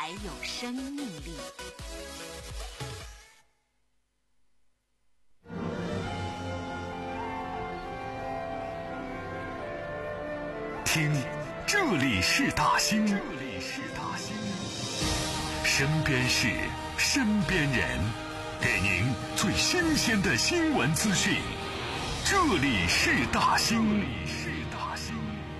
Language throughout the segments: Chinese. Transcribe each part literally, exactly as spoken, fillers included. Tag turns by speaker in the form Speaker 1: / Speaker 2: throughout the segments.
Speaker 1: 才有生命力。
Speaker 2: 听，这里是大兴，这里是大兴，身边事，身边人，给您最新鲜的新闻资讯。这里是大兴，这里是大兴。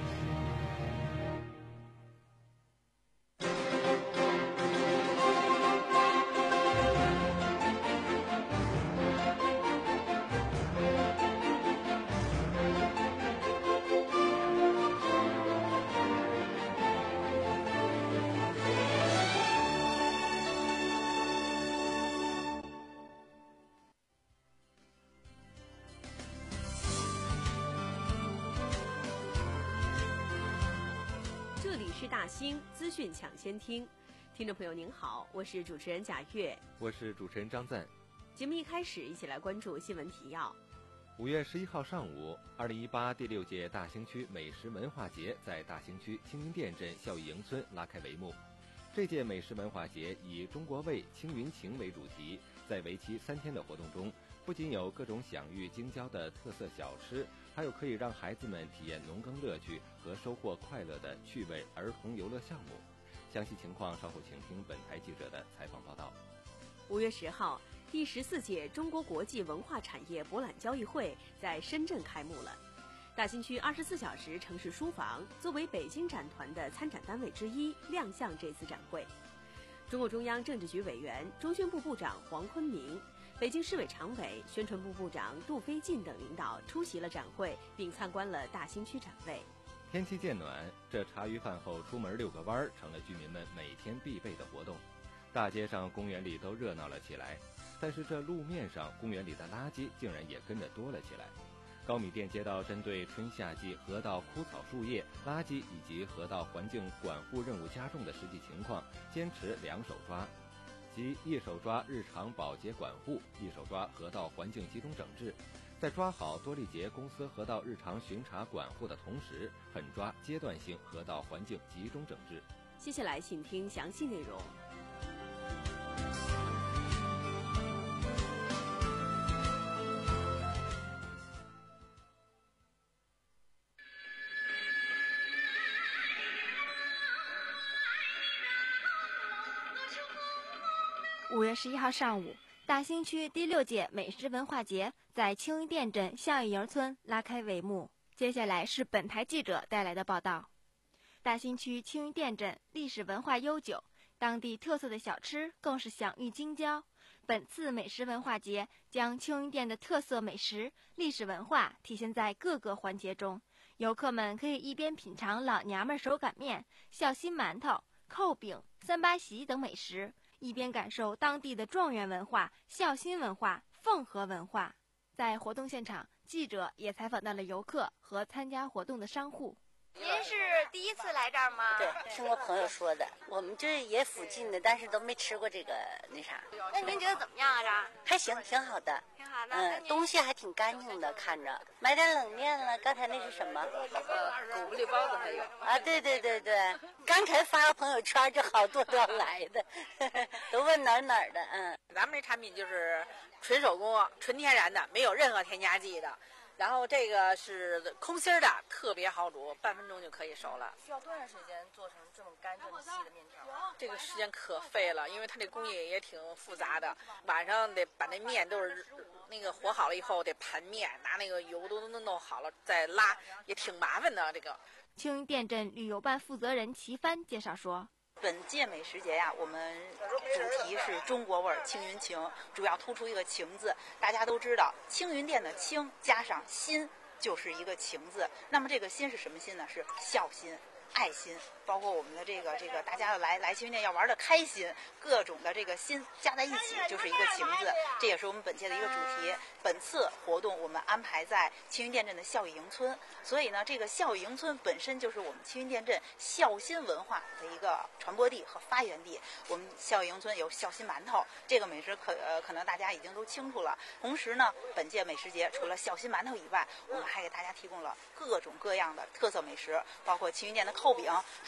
Speaker 3: 这里是大兴资讯抢先听，听众朋友您好，我是主持人贾月，
Speaker 4: 我是主持人张赞。
Speaker 3: 节目一开始，一起来关注新闻提要。
Speaker 4: 五月十一号上午，二零一八第六届大兴区美食文化节在大兴区青云店镇孝义营村拉开帷幕。这届美食文化节以中国味青云情为主题，在为期三天的活动中，不仅有各种享誉京郊的特色小吃，还有可以让孩子们体验农耕乐趣和收获快乐的趣味儿童游乐项目。详细情况稍后请听本台记者的采访报道。
Speaker 3: 五月十号，第十四届中国国际文化产业博览交易会在深圳开幕了。大兴区二十四小时城市书房作为北京展团的参展单位之一，亮相这次展会。中共中央政治局委员、中宣部部长黄坤明、北京市委常委、宣传部部长杜飞进等领导出席了展会，并参观了大兴区展位。
Speaker 4: 天气渐暖，这茶余饭后出门遛个弯成了居民们每天必备的活动。大街上、公园里都热闹了起来，但是这路面上、公园里的垃圾竟然也跟着多了起来。高米店街道针对春夏季河道枯草树叶、垃圾以及河道环境管护任务加重的实际情况，坚持两手抓，即一手抓日常保洁管护，一手抓河道环境集中整治。在抓好多利节公司河道日常巡查管护的同时，狠抓阶段性河道环境集中整治。
Speaker 3: 接下来请听详细内容。
Speaker 5: 五月十一号上午，大兴区第六届美食文化节在青云店镇孝义营村拉开帷幕。接下来是本台记者带来的报道。大兴区青云店镇历史文化悠久，当地特色的小吃更是享誉京郊。本次美食文化节将青云店的特色美食、历史文化体现在各个环节中，游客们可以一边品尝老娘们手擀面、孝心馒头、扣饼、三八席等美食，一边感受当地的状元文化、孝心文化、奉和文化。在活动现场，记者也采访到了游客和参加活动的商户。
Speaker 6: 您是第一次来这儿吗？
Speaker 7: 对，听我朋友说的。我们这也附近的，但是都没吃过这个那啥。
Speaker 6: 那您觉得怎么样啊？这儿
Speaker 7: 还行，挺好的。
Speaker 6: 挺好的。
Speaker 7: 嗯，东西还挺干净的，看着。买点冷面了，刚才那是什么？
Speaker 6: 呃，骨不里包子还有。
Speaker 7: 啊，对对对对，刚才发朋友圈就好多都要来的，都问哪儿哪儿的。嗯，
Speaker 8: 咱们这产品就是纯手工、纯天然的，没有任何添加剂的。然后这个是空心的，特别好煮，半分钟就可以熟了。
Speaker 6: 需要多长时间做成这么干这么细的面条？
Speaker 8: 这个时间可费了，因为它这工艺也挺复杂的。晚上得把那面都是那个和好了以后得盘面，拿那个油都都弄好了再拉，也挺麻烦的。这个
Speaker 5: 青云店镇旅游办负责人齐帆介绍说。
Speaker 9: 本届美食节呀，我们主题是中国味儿青云情，主要突出一个情字。大家都知道，青云店的青加上心就是一个情字。那么这个心是什么心呢？是孝心、爱心，包括我们的这个这个大家要来来青云店要玩的开心，各种的这个心加在一起就是一个情字。这也是我们本届的一个主题。本次活动我们安排在青云店镇的孝义营村，所以呢，这个孝义营村本身就是我们青云店镇孝心文化的一个传播地和发源地。我们孝义营村有孝心馒头，这个美食可呃可能大家已经都清楚了。同时呢，本届美食节除了孝心馒头以外，我们还给大家提供了各种各样的特色美食，包括青云店的扣饼，还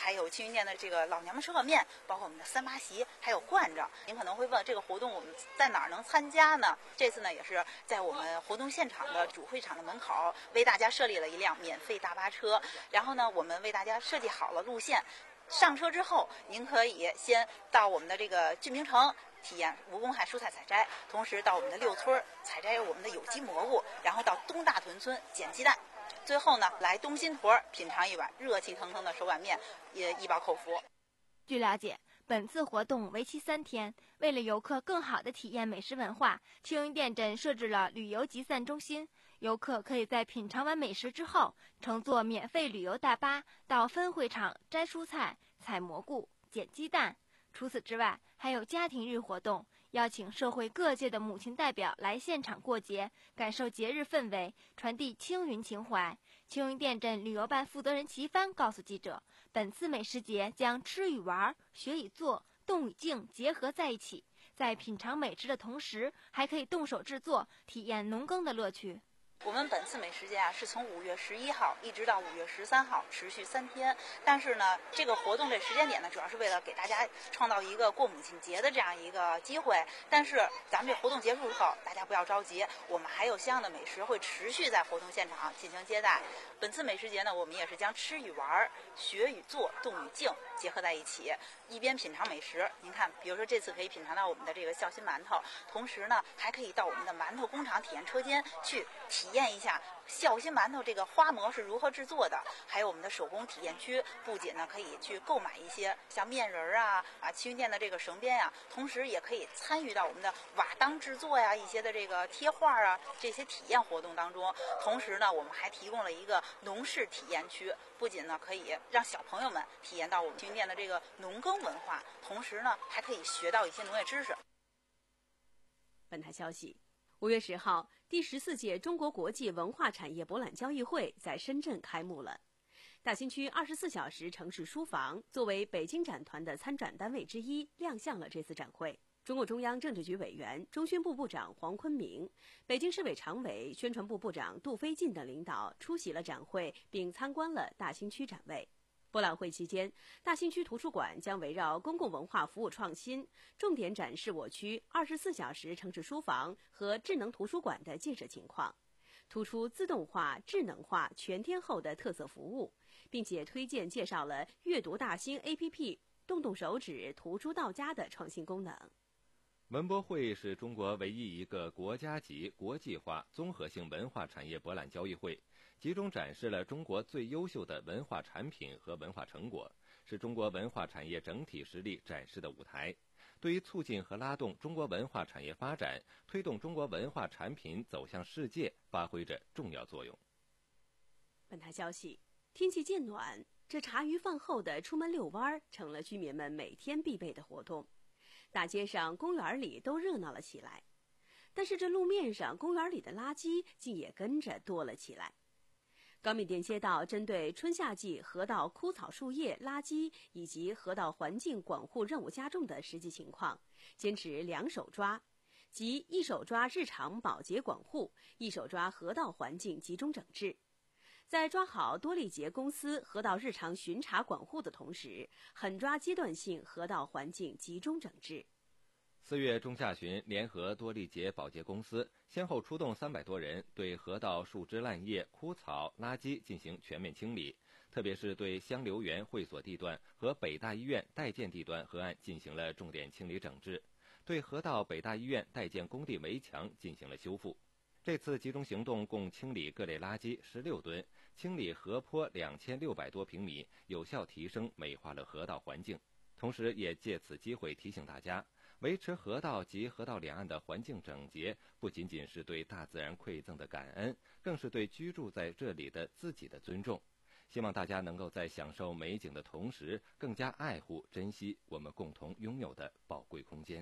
Speaker 9: 还有青云店的这个老娘们车和面，包括我们的三八席，还有灌着。您可能会问，这个活动我们在哪儿能参加呢？这次呢也是在我们活动现场的主会场的门口为大家设立了一辆免费大巴车，然后呢我们为大家设计好了路线。上车之后，您可以先到我们的这个峻平城体验无公害蔬菜采摘，同时到我们的六村采摘我们的有机蘑菇，然后到东大屯村捡鸡蛋，最后呢来东新坨品尝一碗热气腾腾的手擀面，也一包口福。
Speaker 5: 据了解，本次活动为期三天，为了游客更好地体验美食文化，青云店镇设置了旅游集散中心。游客可以在品尝完美食之后，乘坐免费旅游大巴到分会场摘蔬菜、采蘑菇、捡鸡蛋。除此之外，还有家庭日活动，邀请社会各界的母亲代表来现场过节，感受节日氛围，传递青云情怀。青云店镇旅游办负责人齐帆告诉记者，本次美食节将吃与玩、学与做、动与静结合在一起，在品尝美食的同时，还可以动手制作，体验农耕的乐趣。
Speaker 9: 我们本次美食节啊，是从五月十一号一直到五月十三号，持续三天。但是呢，这个活动这时间点呢，主要是为了给大家创造一个过母亲节的这样一个机会。但是咱们这活动结束之后，大家不要着急，我们还有相应的美食会持续在活动现场进行接待。本次美食节呢，我们也是将吃与玩、学与做、动与静结合在一起，一边品尝美食。您看，比如说这次可以品尝到我们的这个孝心馒头，同时呢，还可以到我们的馒头工厂体验车间去体验一下孝心馒头这个花模是如何制作的，还有我们的手工体验区，不仅呢可以去购买一些像面人啊啊青云店的这个绳编呀、啊，同时也可以参与到我们的瓦当制作呀、一些的这个贴画啊这些体验活动当中。同时呢，我们还提供了一个农事体验区，不仅呢可以让小朋友们体验到我们青云店的这个农耕文化，同时呢还可以学到一些农业知识。
Speaker 3: 本台消息，五月十号，第十四届中国国际文化产业博览交易会在深圳开幕了。大兴区二十四小时城市书房作为北京展团的参展单位之一，亮相了这次展会。中共中央政治局委员、中宣部部长黄坤明、北京市委常委、宣传部部长杜飞进等领导出席了展会，并参观了大兴区展位。博览会期间，大兴区图书馆将围绕公共文化服务创新，重点展示我区二十四小时城市书房和智能图书馆的建设情况，突出自动化、智能化、全天候的特色服务，并且推荐介绍了阅读大兴 A P P 动动手指图书到家的创新功能。
Speaker 4: 文博会是中国唯一一个国家级国际化综合性文化产业博览交易会，集中展示了中国最优秀的文化产品和文化成果，是中国文化产业整体实力展示的舞台，对于促进和拉动中国文化产业发展，推动中国文化产品走向世界发挥着重要作用。
Speaker 3: 本台消息，天气渐暖，这茶余饭后的出门遛弯成了居民们每天必备的活动。大街上、公园里都热闹了起来，但是这路面上、公园里的垃圾竟也跟着多了起来。高密店街道针对春夏季河道枯草树叶、垃圾以及河道环境管护任务加重的实际情况，坚持两手抓，即一手抓日常保洁管护，一手抓河道环境集中整治。在抓好多利捷公司河道日常巡查管护的同时，狠抓阶段性河道环境集中整治。
Speaker 4: 四月中下旬，联合多利捷保洁公司先后出动三百多人，对河道树枝烂叶、枯草、垃圾进行全面清理，特别是对香留园会所地段和北大医院待建地段河岸进行了重点清理整治，对河道北大医院待建工地围墙进行了修复。这次集中行动共清理各类垃圾十六吨，清理河坡两千六百多平米，有效提升美化了河道环境。同时也借此机会提醒大家，维持河道及河道两岸的环境整洁，不仅仅是对大自然馈赠的感恩，更是对居住在这里的自己的尊重。希望大家能够在享受美景的同时，更加爱护、珍惜我们共同拥有的宝贵空间。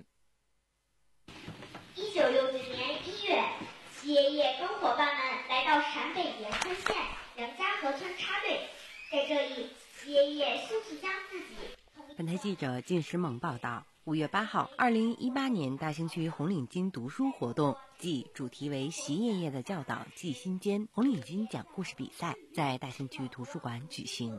Speaker 1: 一九六九年一月，企业业跟伙伴们来到陕北延川县梁家河村插队，在这里，企业业迅速将自己。
Speaker 10: 本台记者靳时猛报道。五月八号，二零一八年大兴区红领巾读书活动暨主题为习爷爷的教导记心间红领巾讲故事比赛在大兴区图书馆举行。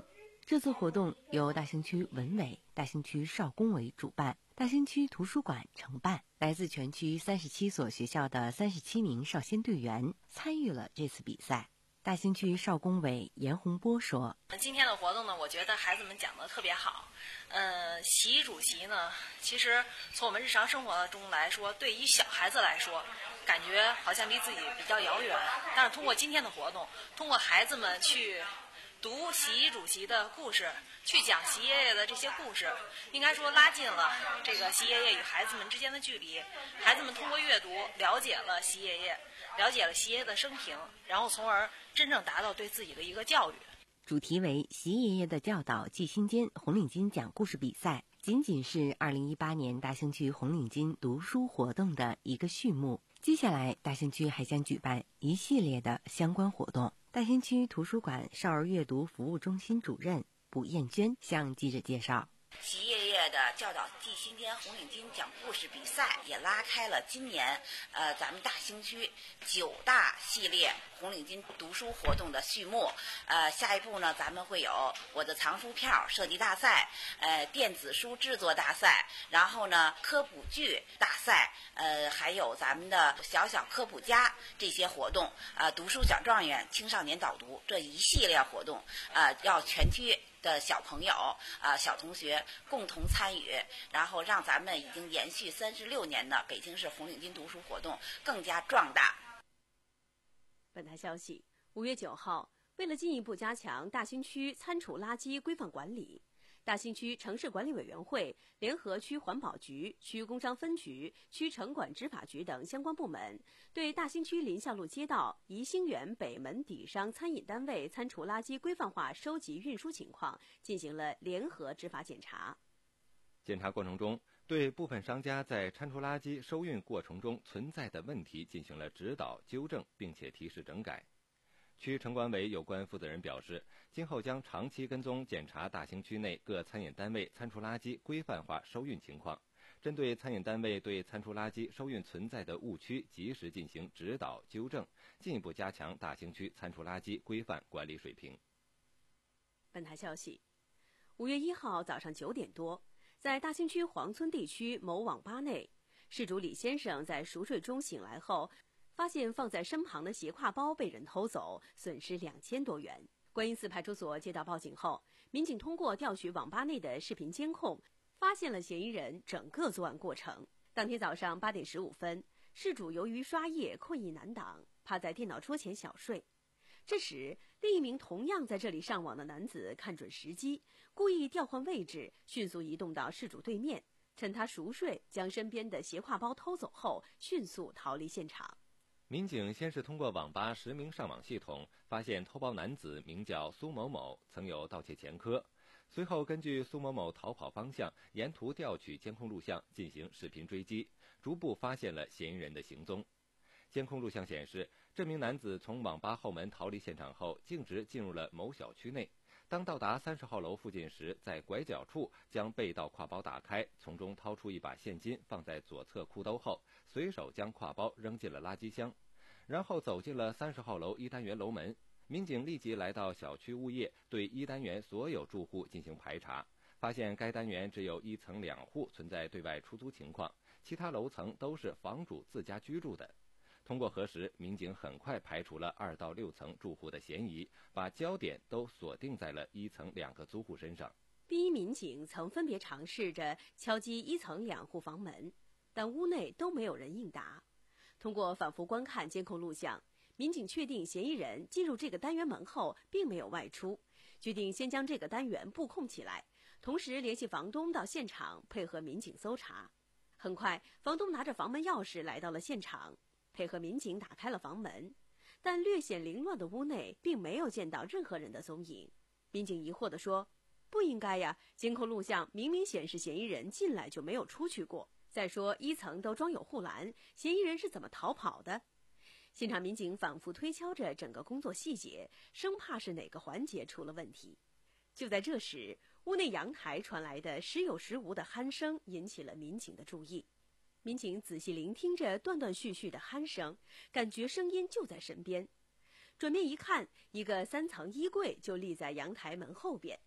Speaker 10: 这次活动由大兴区文委、大兴区少工委主办，大兴区图书馆承办。来自全区三十七所学校的三十七名少先队员参与了这次比赛。大兴区少工委严洪波说：“
Speaker 11: 今天的活动呢，我觉得孩子们讲得特别好。呃，习主席呢，其实从我们日常生活中来说，对于小孩子来说，感觉好像离自己比较遥远。但是通过今天的活动，通过孩子们去读习主席的故事，去讲习爷爷的这些故事，应该说拉近了这个习爷爷与孩子们之间的距离。孩子们通过阅读了解了习爷爷，了解了习爷爷的生平，然后从而真正达到对自己的一个教育。”
Speaker 10: 主题为“习爷爷的教导记心间”红领巾讲故事比赛，仅仅是二零一八年大兴区红领巾读书活动的一个序幕。接下来，大兴区还将举办一系列的相关活动。大兴区图书馆少儿阅读服务中心主任卜艳娟向记者介绍。
Speaker 12: 习爷爷的教导记心间红领巾讲故事比赛也拉开了今年呃咱们大兴区九大系列红领巾读书活动的序幕。呃，下一步呢，咱们会有我的藏书票设计大赛，呃，电子书制作大赛，然后呢，科普剧大赛，呃，还有咱们的小小科普家这些活动，呃，读书小状元、青少年导读这一系列活动，呃，要全区的小朋友啊、呃、小同学共同参与，然后让咱们已经延续三十六年的北京市红领巾读书活动更加壮大。
Speaker 3: 本台消息，五月九号，为了进一步加强大兴区餐厨垃圾规范管理，大兴区城市管理委员会联合区环保局、区工商分局、区城管执法局等相关部门，对大兴区林下路街道怡兴园北门底商餐饮单位餐厨垃圾规范化收集运输情况进行了联合执法检查。
Speaker 4: 检查过程中，对部分商家在餐厨垃圾收运过程中存在的问题进行了指导纠正，并且提示整改。区城管委有关负责人表示，今后将长期跟踪检查大兴区内各餐饮单位餐厨垃圾规范化收运情况，针对餐饮单位对餐厨垃圾收运存在的误区及时进行指导纠正，进一步加强大兴区餐厨垃圾规范管理水平。
Speaker 3: 本台消息，五月一号早上九点多，在大兴区黄村地区某网吧内，事主李先生在熟睡中醒来后，发现放在身旁的斜挎包被人偷走，损失两千多元。观音寺派出所接到报警后，民警通过调取网吧内的视频监控，发现了嫌疑人整个作案过程。当天早上八点十五分，事主由于刷夜困意难挡，趴在电脑桌前小睡。这时，另一名同样在这里上网的男子看准时机，故意调换位置，迅速移动到事主对面，趁他熟睡，将身边的斜挎包偷走后，迅速逃离现场。
Speaker 4: 民警先是通过网吧实名上网系统发现偷包男子名叫苏某某，曾有盗窃前科。随后根据苏某某逃跑方向，沿途调取监控录像进行视频追击，逐步发现了嫌疑人的行踪。监控录像显示，这名男子从网吧后门逃离现场后，径直进入了某小区内。当到达三十号楼附近时，在拐角处将被盗挎包打开，从中掏出一把现金放在左侧裤兜后，随手将挎包扔进了垃圾箱，然后走进了三十号楼一单元楼门。民警立即来到小区物业，对一单元所有住户进行排查，发现该单元只有一层两户存在对外出租情况，其他楼层都是房主自家居住的。通过核实，民警很快排除了二到六层住户的嫌疑，把焦点都锁定在了一层两个租户身上。
Speaker 3: 第一民警曾分别尝试着敲击一层两户房门，但屋内都没有人应答。通过反复观看监控录像，民警确定嫌疑人进入这个单元门后并没有外出，决定先将这个单元布控起来，同时联系房东到现场配合民警搜查。很快，房东拿着房门钥匙来到了现场，配合民警打开了房门，但略显凌乱的屋内并没有见到任何人的踪影。民警疑惑地说：“不应该呀，监控录像明明显示嫌疑人进来就没有出去过。再说一层都装有护栏，嫌疑人是怎么逃跑的？”现场民警反复推敲着整个工作细节，生怕是哪个环节出了问题。就在这时，屋内阳台传来的时有时无的鼾声引起了民警的注意。民警仔细聆听着断断续续的鼾声，感觉声音就在身边。转面一看，一个三层衣柜就立在阳台门后边。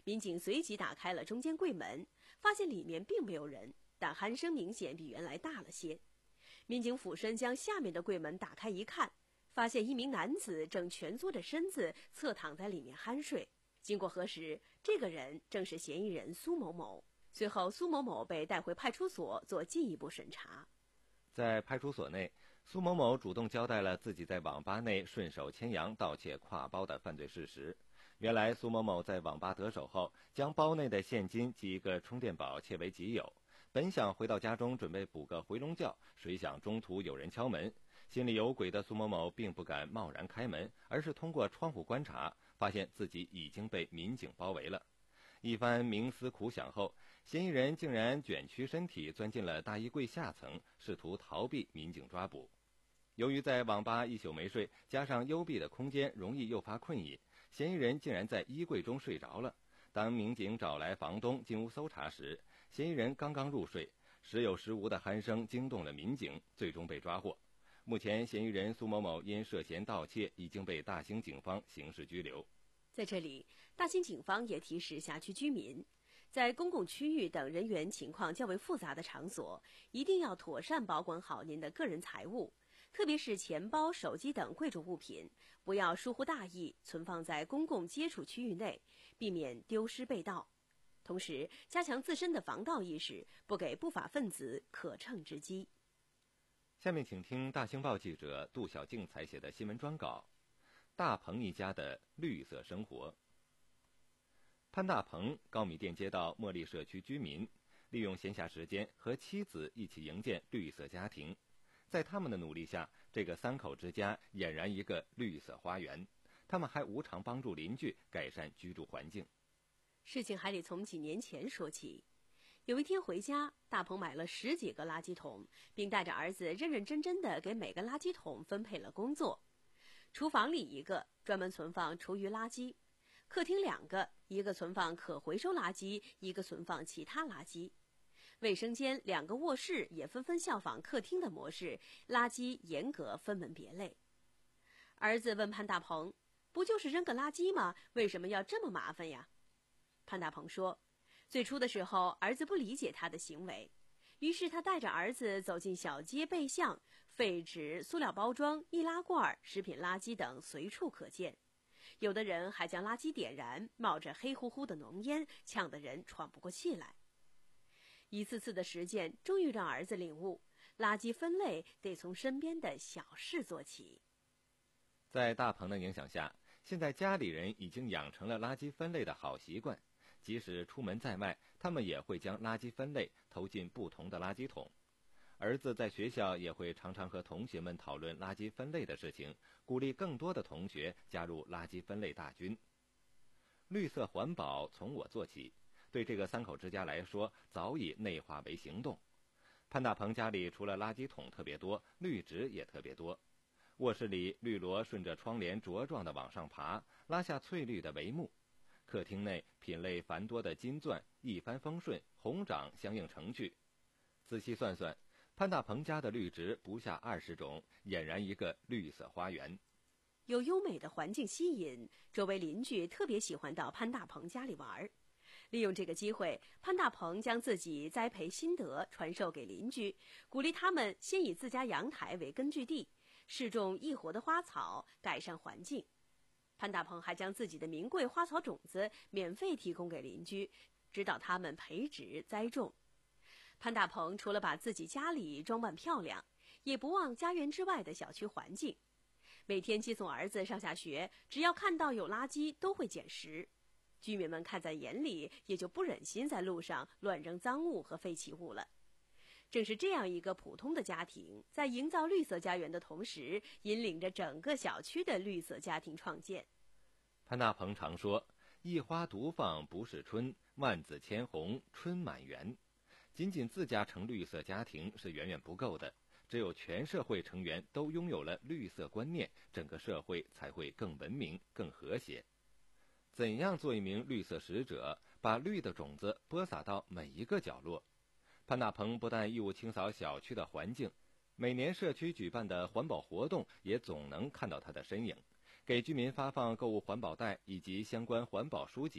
Speaker 3: 民警随即打开了中间柜门，发现里面并没有人，但鼾声明显比原来大了些。民警俯身将下面的柜门打开一看，发现一名男子正蜷缩着身子侧躺在里面酣睡。经过核实，这个人正是嫌疑人苏某某。随后，苏某某被带回派出所做进一步审查。
Speaker 4: 在派出所内，苏某某主动交代了自己在网吧内顺手牵羊盗窃挎包的犯罪事实。原来苏某某在网吧得手后，将包内的现金及一个充电宝窃为己有，本想回到家中准备补个回笼觉，谁想中途有人敲门。心里有鬼的苏某某并不敢贸然开门，而是通过窗户观察，发现自己已经被民警包围了。一番冥思苦想后，嫌疑人竟然卷曲身体钻进了大衣柜下层，试图逃避民警抓捕。由于在网吧一宿没睡，加上幽闭的空间容易诱发困意，嫌疑人竟然在衣柜中睡着了。当民警找来房东进屋搜查时，嫌疑人刚刚入睡，时有时无的鼾声惊动了民警，最终被抓获。目前，嫌疑人苏某某因涉嫌盗窃已经被大兴警方刑事拘留。
Speaker 3: 在这里，大兴警方也提示辖区居民，在公共区域等人员情况较为复杂的场所，一定要妥善保管好您的个人财物，特别是钱包、手机等贵重物品，不要疏忽大意存放在公共接触区域内，避免丢失被盗。同时，加强自身的防盗意识，不给不法分子可乘之机。
Speaker 4: 下面请听大兴报记者杜小静采写的新闻专稿：大鹏一家的绿色生活。潘大鹏高米店街道茉莉社区居民，利用闲暇时间和妻子一起营建绿色家庭。在他们的努力下，这个三口之家俨然一个绿色花园。他们还无偿帮助邻居改善居住环境。
Speaker 3: 事情还得从几年前说起。有一天回家，大鹏买了十几个垃圾桶，并带着儿子认认真真地给每个垃圾桶分配了工作。厨房里一个专门存放厨余垃圾，客厅两个，一个存放可回收垃圾，一个存放其他垃圾。卫生间两个卧室也纷纷效仿客厅的模式，垃圾严格分门别类。儿子问潘大鹏：“不就是扔个垃圾吗？为什么要这么麻烦呀？”潘大鹏说：“最初的时候，儿子不理解他的行为，于是他带着儿子走进小街背巷，废纸、塑料包装、易拉罐、食品垃圾等随处可见。有的人还将垃圾点燃，冒着黑乎乎的浓烟，呛得人喘不过气来。”一次次的实践，终于让儿子领悟，垃圾分类得从身边的小事做起。
Speaker 4: 在大鹏的影响下，现在家里人已经养成了垃圾分类的好习惯。即使出门在外，他们也会将垃圾分类投进不同的垃圾桶。儿子在学校也会常常和同学们讨论垃圾分类的事情，鼓励更多的同学加入垃圾分类大军。绿色环保从我做起，对这个三口之家来说早已内化为行动。潘大鹏家里除了垃圾桶特别多，绿植也特别多。卧室里绿萝顺着窗帘茁壮地往上爬，拉下翠绿的帷幕。客厅内品类繁多的金钻一帆风顺，红掌相应成趣。仔细算算，潘大鹏家的绿植不下二十种，俨然一个绿色花园。
Speaker 3: 有优美的环境吸引，周围邻居特别喜欢到潘大鹏家里玩。利用这个机会，潘大鹏将自己栽培心得传授给邻居，鼓励他们先以自家阳台为根据地，试种易活的花草，改善环境。潘大鹏还将自己的名贵花草种子免费提供给邻居，指导他们培植栽种。潘大鹏除了把自己家里装扮漂亮，也不忘家园之外的小区环境。每天接送儿子上下学，只要看到有垃圾都会捡拾。居民们看在眼里，也就不忍心在路上乱扔脏物和废弃物了。正是这样一个普通的家庭，在营造绿色家园的同时，引领着整个小区的绿色家庭创建。
Speaker 4: 潘大鹏常说：“一花独放不是春，万紫千红春满园。”仅仅自家成绿色家庭是远远不够的，只有全社会成员都拥有了绿色观念，整个社会才会更文明、更和谐。怎样做一名绿色使者，把绿的种子播撒到每一个角落？潘大鹏不但义务清扫小区的环境，每年社区举办的环保活动也总能看到他的身影，给居民发放购物环保袋以及相关环保书籍，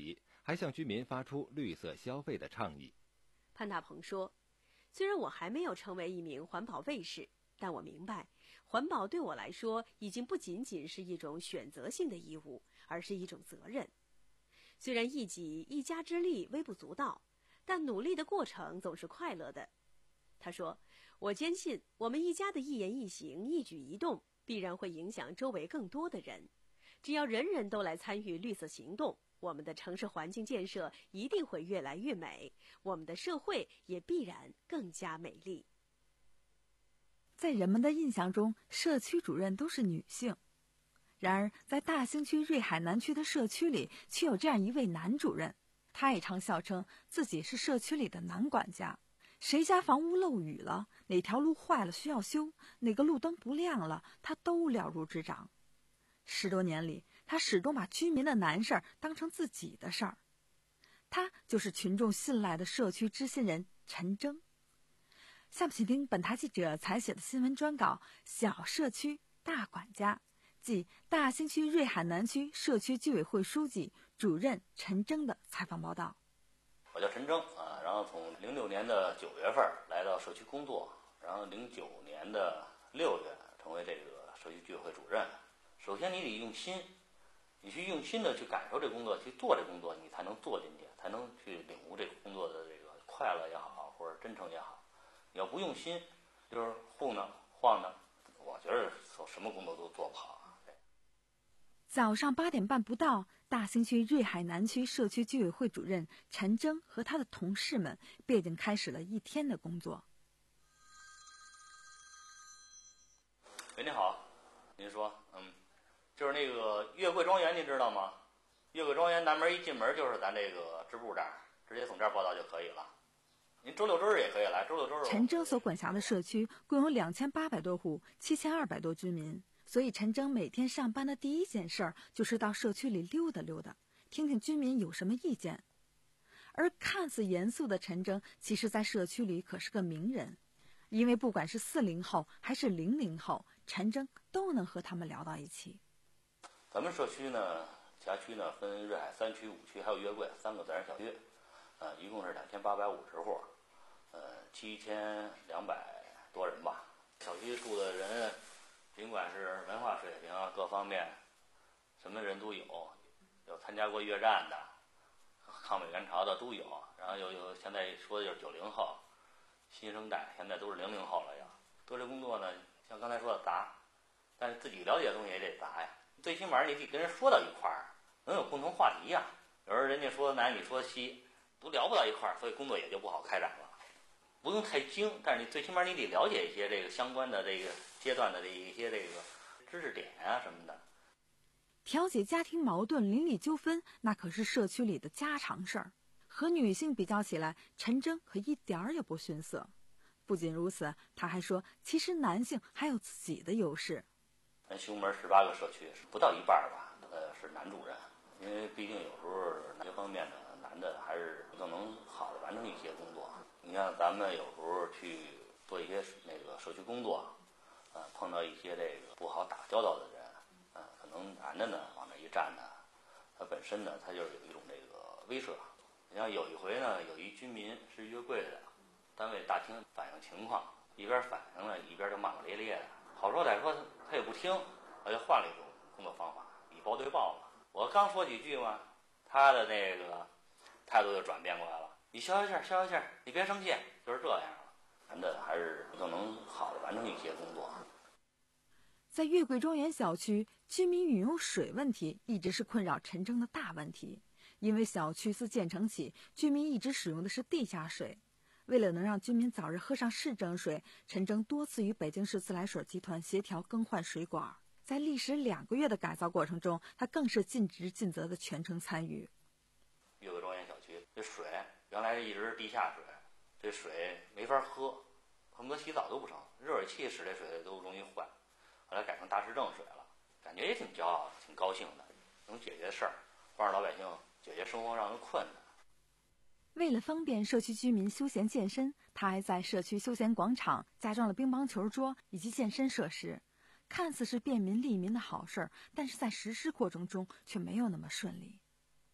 Speaker 4: 还向居民发出绿色消费的倡议。
Speaker 3: 潘大鹏说，虽然我还没有成为一名环保卫士，但我明白，环保对我来说已经不仅仅是一种选择性的义务，而是一种责任。虽然一己一家之力微不足道，但努力的过程总是快乐的。他说，我坚信我们一家的一言一行、一举一动必然会影响周围更多的人。只要人人都来参与绿色行动，我们的城市环境建设一定会越来越美，我们的社会也必然更加美丽。
Speaker 13: 在人们的印象中，社区主任都是女性。然而，在大兴区瑞海南区的社区里，却有这样一位男主任。他也常笑称自己是社区里的男管家。谁家房屋漏雨了，哪条路坏了需要修，哪个路灯不亮了，他都了如指掌。十多年里，他始终把居民的难事儿当成自己的事儿。他就是群众信赖的社区知心人陈征。下面请听本台记者采写的新闻专稿《小社区大管家》，即大兴区瑞海南区社区居委会书记、主任陈征的采访报道。
Speaker 14: 我叫陈征啊，然后从零六年的九月份来到社区工作，然后零九年的六月成为这个社区居委会主任。首先你得用心，你去用心的去感受这工作，去做这工作，你才能做进去，才能去领悟这个工作的这个快乐也好，或者真诚也好。你要不用心，就是糊弄晃荡，我觉得什么工作都做不好。
Speaker 13: 早上八点半不到，大兴区瑞海南区社区居委会主任陈征和他的同事们便已经开始了一天的工作。
Speaker 14: 喂，您好，您说，嗯，就是那个月桂庄园，您知道吗？月桂庄园南门一进门就是咱这个支部这儿，直接从这儿报到就可以了。您周六周日也可以来，周六周日。
Speaker 13: 陈征所管辖的社区共有两千八百多户，七千二百多居民。所以陈征每天上班的第一件事儿就是到社区里溜达溜达，听听居民有什么意见。而看似严肃的陈征，其实在社区里可是个名人，因为不管是四零后还是零零后，陈征都能和他们聊到一起。
Speaker 14: 咱们社区呢，辖区呢分瑞海三区、五区还有月桂三个自然小区，呃，一共是两千八百五十户，呃，七千两百多人吧。小区住的人，尽管是文化水平啊各方面，什么人都有，有参加过越战的，抗美援朝的都有，然后有有现在说的就是九零后，新生代现在都是零零后了要。做这工作呢，像刚才说的杂，但是自己了解的东西也得杂呀。最起码你得跟人说到一块儿，能有共同话题呀。有时候人家说南，你说西，都聊不到一块儿，所以工作也就不好开展了。不用太精，但是你最起码你得了解一些这个相关的这个阶段的这一些这个知识点啊什么的。
Speaker 13: 调解家庭矛盾、邻里纠纷，那可是社区里的家常事儿。和女性比较起来，陈征可一点儿也不逊色。不仅如此，他还说，其实男性还有自己的优势。
Speaker 14: 咱西红门十八个社区，不到一半吧，呃，是男主任，因为毕竟有时候这方面的男的还是更能好的完成一些工作。你看，咱们有时候去做一些那个社区工作，呃，碰到一些这个不好打交道的人，呃，可能男的呢往那一站呢，他本身呢他就是有一种这个威慑。你像有一回呢，有一居民是月桂的，单位大厅反映情况，一边反映了，一边就骂骂咧咧的。好说歹说，他也不听，我就换了一种工作方法，以暴对暴嘛。我刚说几句嘛，他的那个态度就转变过来了。你消消气儿，消消气儿，你别生气，就是这样了。男的还是更能好的完成一些工作。
Speaker 13: 在月桂庄园小区，居民饮用水问题一直是困扰陈征的大问题。因为小区自建成起，居民一直使用的是地下水。为了能让居民早日喝上市政水，陈征多次与北京市自来水集团协调更换水管。在历时两个月的改造过程中，他更是尽职尽责的全程参与。
Speaker 14: 月桂庄园小区这水原来一直是地下水，这水没法喝，恨不得洗澡都不成，热水器使这水都容易坏。后来改成大市政水了，感觉也挺骄傲、挺高兴的，能解决事儿，帮着老百姓解决生活上的困难。
Speaker 13: 为了方便社区居民休闲健身，他还在社区休闲广场加装了乒乓球桌以及健身设施。看似是便民利民的好事儿，但是在实施过程中却没有那么顺利。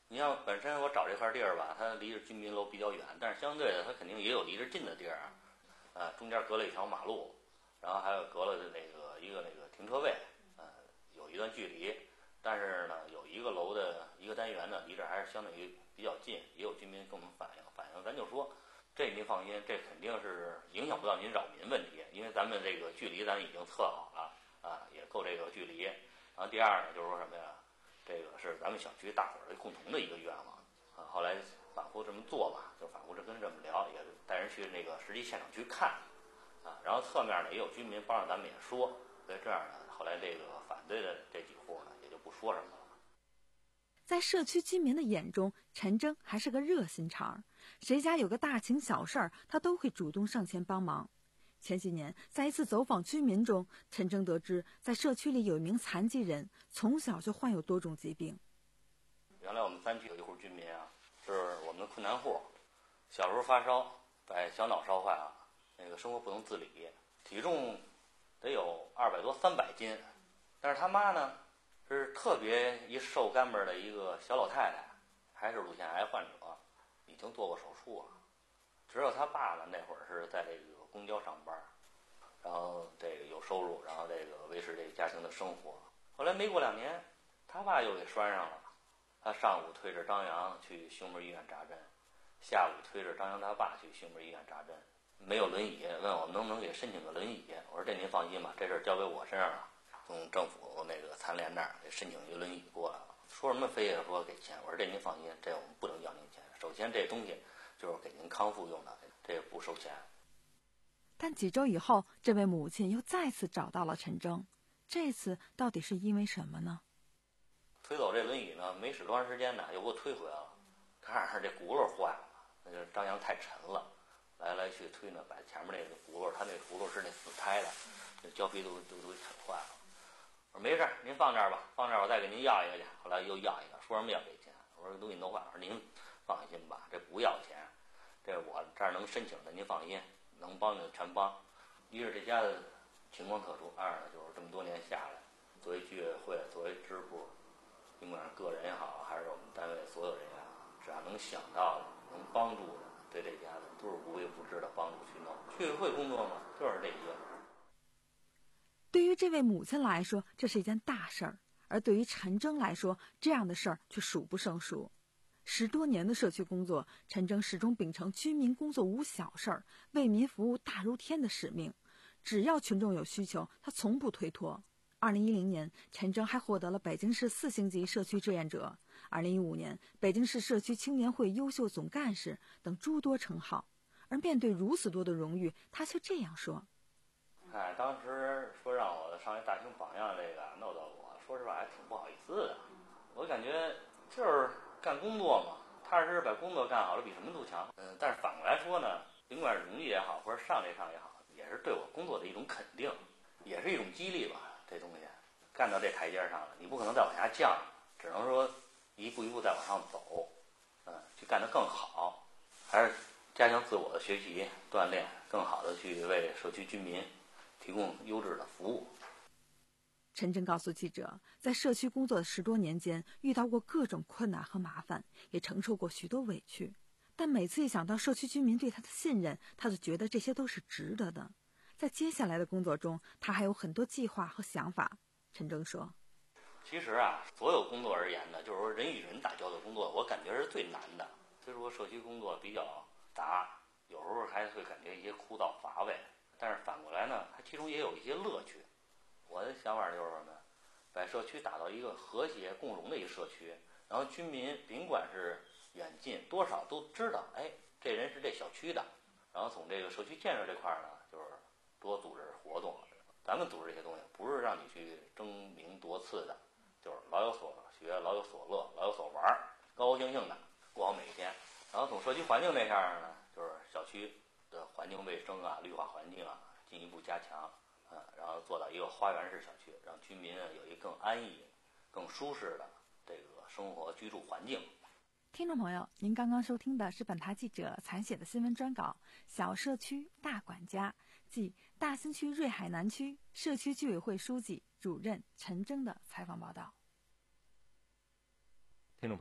Speaker 14: 你像本身我找这块地儿吧，它离着居民楼比较远，但是相对的它肯定也有离着近的地儿，呃，中间隔了一条马路，然后还有隔了那个一个那个停车位，呃，有一段距离。但是呢，有一个楼的一个单元呢，离这还是相对于比较近，也有居民跟我们反映，反映咱就说，这您放心，这肯定是影响不到您扰民问题，因为咱们这个距离咱已经测好了啊，也够这个距离。然后第二呢，就是说什么呀？这个是咱们小区大伙儿的共同的一个愿望啊。后来反复这么做吧，就反复着跟这么聊，也带人去那个实际现场去看啊。然后侧面呢也有居民帮着咱们也说，所以这样呢，后来这个反对的这几户呢也就不说什么了。
Speaker 13: 在社区居民的眼中，陈征还是个热心肠，谁家有个大情小事儿，他都会主动上前帮忙。前几年，在一次走访居民中，陈征得知，在社区里有一名残疾人，从小就患有多种疾病。
Speaker 14: 原来我们三区有一户居民啊，是我们的困难户，小时候发烧，把小脑烧坏了，那个生活不能自理，体重得有二百多三百斤，但是他妈呢，是特别一瘦干巴的一个小老太太，还是乳腺癌患者，已经做过手术了。只有他爸呢，那会儿是在这个公交上班，然后这个有收入，然后这个维持这个家庭的生活。后来没过两年，他爸又给拴上了。他上午推着张扬去胸门医院扎针，下午推着张扬他爸去胸门医院扎针。没有轮椅，问我能不能给申请个轮椅。我说这您放心吧，这事儿交给我身上了。从政府那个残联那儿给申请一个轮椅过来了，说什么非也说给钱。我说这您放心，这我们不能要您钱。首先这东西就是给您康复用的，这也不收钱。
Speaker 13: 但几周以后，这位母亲又再次找到了陈征，这次到底是因为什么呢？
Speaker 14: 推走这轮椅呢，没使多长时间呢，又给我推回来了。看着这轱辘坏了，那就是张扬太沉了，来来去推呢，把前面那个轱辘，他那轱辘是那死胎的，这胶皮都都都给啃坏了。我说没事，您放这儿吧，放这儿我再给您要一个去。后来又要一个，说什么要给钱？我说这东西都坏了，我说您放心吧，这不要钱，这我这儿能申请的，您放心，能帮的全帮。一是这家的情况特殊，二呢就是这么多年下来，作为居委会，作为支部，甭管是个人也好，还是我们单位所有人也好，只要能想到的、能帮助的，对这家的都是无微不至的帮助去弄。居委会工作嘛，就是这些。
Speaker 13: 对于这位母亲来说，这是一件大事儿；而对于陈征来说，这样的事儿却数不胜数。十多年的社区工作，陈征始终秉承居民工作无小事儿、为民服务大如天的使命。只要群众有需求，他从不推脱。二零一零年，陈征还获得了北京市四星级社区志愿者；二零一五年，北京市社区青年会优秀总干事等诸多称号。而面对如此多的荣誉，他却这样说。
Speaker 14: 哎，当时说让我上一大型榜样，这个弄到我，说实话还挺不好意思的。我感觉就是干工作嘛，踏实把工作干好了，比什么都强。嗯，但是反过来说呢，尽管荣誉也好，或者上这上也好，也是对我工作的一种肯定，也是一种激励吧。这东西干到这台阶上了，你不可能再往下降，只能说一步一步再往上走，嗯，去干得更好，还是加强自我的学习锻炼，更好的去为社区居民提供优质的服务。
Speaker 13: 陈征告诉记者，在社区工作的十多年间，遇到过各种困难和麻烦，也承受过许多委屈，但每次一想到社区居民对他的信任，他就觉得这些都是值得的。在接下来的工作中，他还有很多计划和想法。陈征说，
Speaker 14: 其实啊，所有工作而言呢，就是说人与人打交道的工作，我感觉是最难的。虽说社区工作比较杂，有时候还会感觉一些枯燥乏味，但是反过来呢，它其中也有一些乐趣。我的想法就是什么，把社区打造一个和谐共荣的一个社区，然后居民甭管是远近，多少都知道，哎，这人是这小区的。然后从这个社区建设这块呢，就是多组织活动。咱们组织这些东西，不是让你去争名夺次的，就是老有所学，老有所乐，老有所玩，高高兴兴的过好每一天。然后从社区环境这下呢，就是小区的环境卫生啊、绿化环境啊进一步加强，啊，然后做到一个花园式小区，让居民有一个更安逸、更舒适的这个生活居住环境。
Speaker 13: 听众朋友，您刚刚收听的是本台记者采写的新闻专稿《小社区大管家》，即大兴区瑞海南区社区居委会书记、主任陈征的采访报道。
Speaker 4: 听众朋友，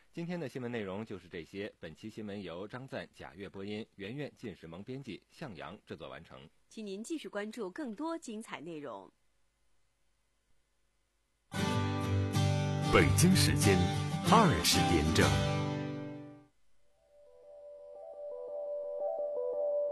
Speaker 4: 今天的新闻内容就是这些。本期新闻由张赞、贾月播音，圆圆、靳世萌编辑，向阳制作完成。
Speaker 3: 请您继续关注更多精彩内容。
Speaker 2: 北京时间二十点整。